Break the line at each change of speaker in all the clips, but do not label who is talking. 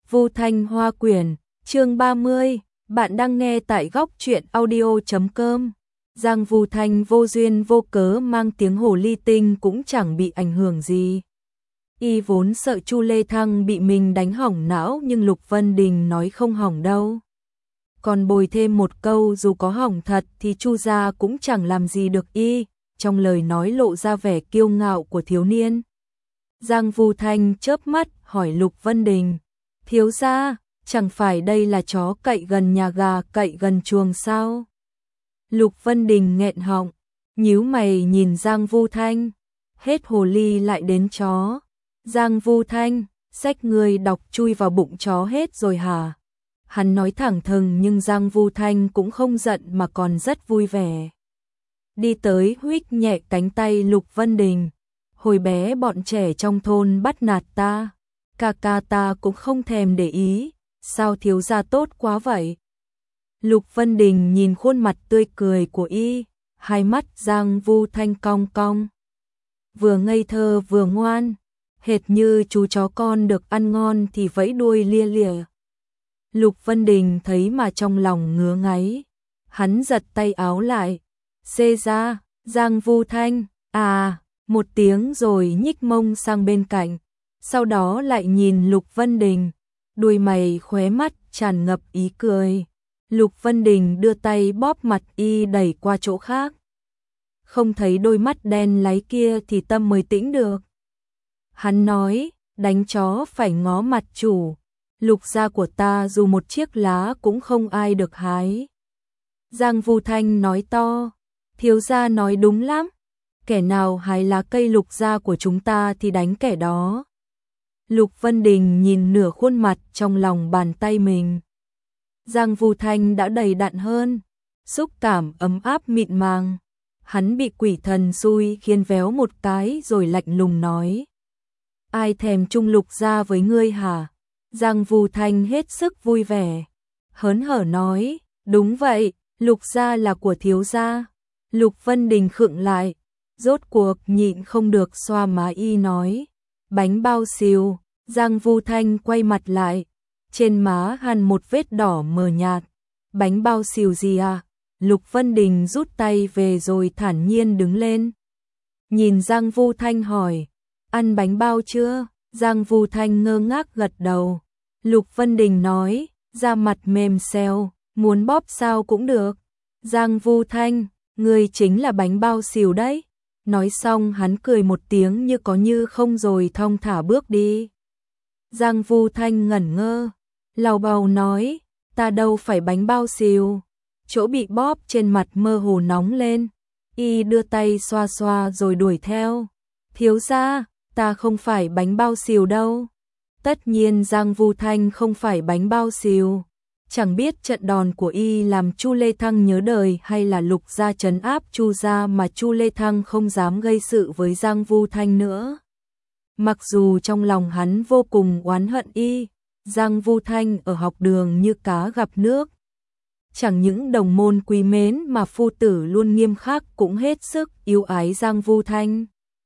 Vu Thanh Hoa Quyển, chương 30, bạn đang nghe tại góc truyện audio.com. Giang Vu Thanh vô duyên vô cớ mang tiếng hồ ly tinh cũng chẳng bị ảnh hưởng gì. Y vốn sợ Chu Lê Thăng bị mình đánh hỏng não, nhưng Lục Vân Đình nói không hỏng đâu. Còn bồi thêm một câu dù có hỏng thật thì Chu gia cũng chẳng làm gì được y, trong lời nói lộ ra vẻ kiêu ngạo của thiếu niên. Giang Vu Thanh chớp mắt hỏi Lục Vân Đình, thiếu gia, chẳng phải đây là chó cậy gần nhà gà cậy gần chuồng sao? Lục Vân Đình nghẹn họng, nhíu mày nhìn Giang Vu Thanh, hết hồ ly lại đến chó. Giang Vu Thanh, xách người đọc chui vào bụng chó hết rồi hả? Hắn nói thẳng thừng nhưng Giang Vu Thanh cũng không giận mà còn rất vui vẻ. Đi tới huých nhẹ cánh tay Lục Vân Đình. Hồi bé bọn trẻ trong thôn bắt nạt ta, ca ta cũng không thèm để ý, sao thiếu gia tốt quá vậy? Lục Vân Đình nhìn khuôn mặt tươi cười của y, hai mắt Giang Vu Thanh cong cong. Vừa ngây thơ vừa ngoan, hệt như chú chó con được ăn ngon thì vẫy đuôi lia lịa. Lục Vân Đình thấy mà trong lòng ngứa ngáy, hắn giật tay áo lại, xê ra, Giang Vu Thanh, một tiếng rồi nhích mông sang bên cạnh, sau đó lại nhìn Lục Vân Đình, đuôi mày khóe mắt tràn ngập ý cười. Lục Vân Đình đưa tay bóp mặt y đẩy qua chỗ khác. Không thấy đôi mắt đen láy kia thì tâm mới tĩnh được. Hắn nói, đánh chó phải ngó mặt chủ, Lục gia của ta dù một chiếc lá cũng không ai được hái. Giang Vu Thanh nói to, thiếu gia nói đúng lắm. Kẻ nào hái lá cây Lục gia của chúng ta thì đánh kẻ đó. Lục Vân Đình nhìn nửa khuôn mặt trong lòng bàn tay mình. Giang Vu Thanh đã đầy đặn hơn, xúc cảm ấm áp mịn màng. Hắn bị quỷ thần xui khiến véo một cái rồi lạnh lùng nói, ai thèm chung Lục gia với ngươi hả? Giang Vu Thanh hết sức vui vẻ, hớn hở nói, đúng vậy, Lục gia là của thiếu gia. Lục Vân Đình khựng lại, rốt cuộc nhịn không được xoa má y nói, bánh bao xìu. Giang Vu Thanh quay mặt lại, trên má hằn một vết đỏ mờ nhạt. Bánh bao xìu gì à? Lục Vân Đình rút tay về rồi thản nhiên đứng lên. Nhìn Giang Vu Thanh hỏi, ăn bánh bao chưa? Giang Vu Thanh ngơ ngác gật đầu. Lục Vân Đình nói, da mặt mềm xèo, muốn bóp sao cũng được. Giang Vu Thanh, ngươi chính là bánh bao xìu đấy. Nói xong hắn cười một tiếng như có như không rồi thong thả bước đi. Giang Vu Thanh ngẩn ngơ, lào bào nói, ta đâu phải bánh bao xìu. Chỗ bị bóp trên mặt mơ hồ nóng lên, y đưa tay xoa xoa rồi đuổi theo. Thiếu gia, ta không phải bánh bao xìu đâu. Tất nhiên Giang Vu Thanh không phải bánh bao xìu. Chẳng biết trận đòn của y làm Chu Lê Thăng nhớ đời hay là Lục gia trấn áp Chu gia mà Chu Lê Thăng không dám gây sự với Giang Vu Thanh nữa. Mặc dù trong lòng hắn vô cùng oán hận y, Giang Vu Thanh ở học đường như cá gặp nước. Chẳng những đồng môn quý mến mà phu tử luôn nghiêm khắc cũng hết sức yêu ái Giang Vu Thanh.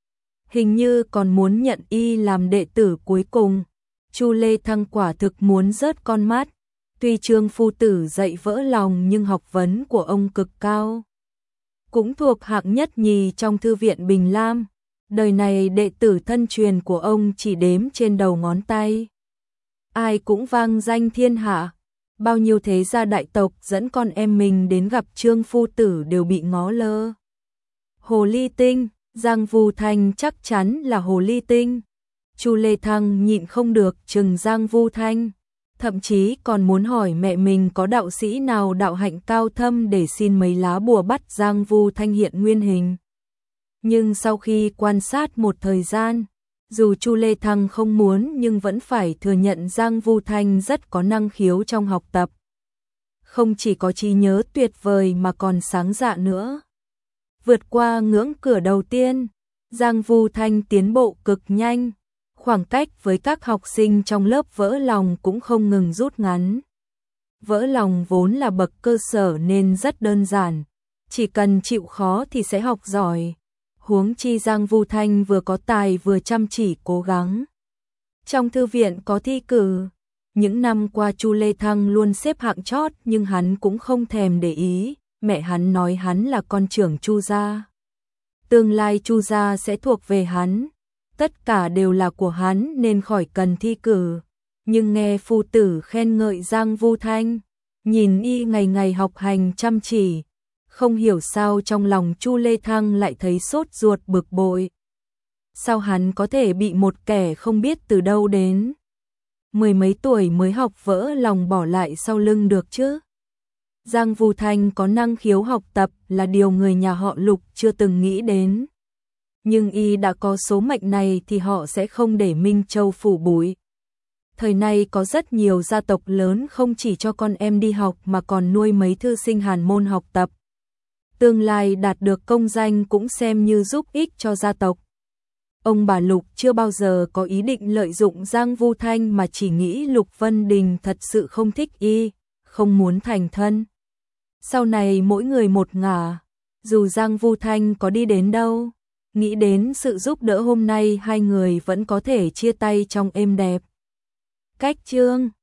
Hình như còn muốn nhận y làm đệ tử cuối cùng. Chu Lê Thăng quả thực muốn rớt con mắt. Tuy Trương phu tử dạy vỡ lòng nhưng học vấn của ông cực cao. Cũng thuộc hạng nhất nhì trong thư viện Bình Lam. Đời này đệ tử thân truyền của ông chỉ đếm trên đầu ngón tay. Ai cũng vang danh thiên hạ. Bao nhiêu thế gia đại tộc dẫn con em mình đến gặp Trương phu tử đều bị ngó lơ. Hồ ly tinh, Giang Vu Thanh chắc chắn là hồ ly tinh. Chu Lê Thăng nhịn không được trừng Giang Vu Thanh. Thậm chí còn muốn hỏi mẹ mình có đạo sĩ nào đạo hạnh cao thâm để xin mấy lá bùa bắt Giang Vu Thanh hiện nguyên hình. Nhưng sau khi quan sát một thời gian, dù Chu Lê Thăng không muốn nhưng vẫn phải thừa nhận Giang Vu Thanh rất có năng khiếu trong học tập. Không chỉ có trí nhớ tuyệt vời mà còn sáng dạ nữa. Vượt qua ngưỡng cửa đầu tiên, Giang Vu Thanh tiến bộ cực nhanh. Khoảng cách với các học sinh trong lớp vỡ lòng cũng không ngừng rút ngắn. Vỡ lòng vốn là bậc cơ sở nên rất đơn giản. Chỉ cần chịu khó thì sẽ học giỏi. Huống chi Giang Vu Thanh vừa có tài vừa chăm chỉ cố gắng. Trong thư viện có thi cử, Những năm qua Chu Lê Thăng luôn xếp hạng chót nhưng hắn cũng không thèm để ý, mẹ hắn nói hắn là con trưởng Chu gia. Tương lai Chu gia sẽ thuộc về hắn, tất cả đều là của hắn nên khỏi cần thi cử. Nhưng nghe phu tử khen ngợi Giang Vu Thanh, nhìn y ngày ngày học hành chăm chỉ, không hiểu sao trong lòng Chu Lê Thăng lại thấy sốt ruột bực bội. Sao hắn có thể bị một kẻ không biết từ đâu đến, mười mấy tuổi mới học vỡ lòng bỏ lại sau lưng được chứ? Giang Vu Thanh có năng khiếu học tập là điều người nhà họ Lục chưa từng nghĩ đến. Nhưng y đã có số mệnh này thì họ sẽ không để Minh Châu phủ bụi. Thời nay có rất nhiều gia tộc lớn không chỉ cho con em đi học mà còn nuôi mấy thư sinh hàn môn học tập. Tương lai đạt được công danh cũng xem như giúp ích cho gia tộc. Ông bà Lục chưa bao giờ có ý định lợi dụng Giang Vu Thanh mà chỉ nghĩ Lục Vân Đình thật sự không thích y, không muốn thành thân. Sau này mỗi người một ngả, dù Giang Vu Thanh có đi đến đâu, nghĩ đến sự giúp đỡ hôm nay hai người vẫn có thể chia tay trong êm đẹp. Cách chương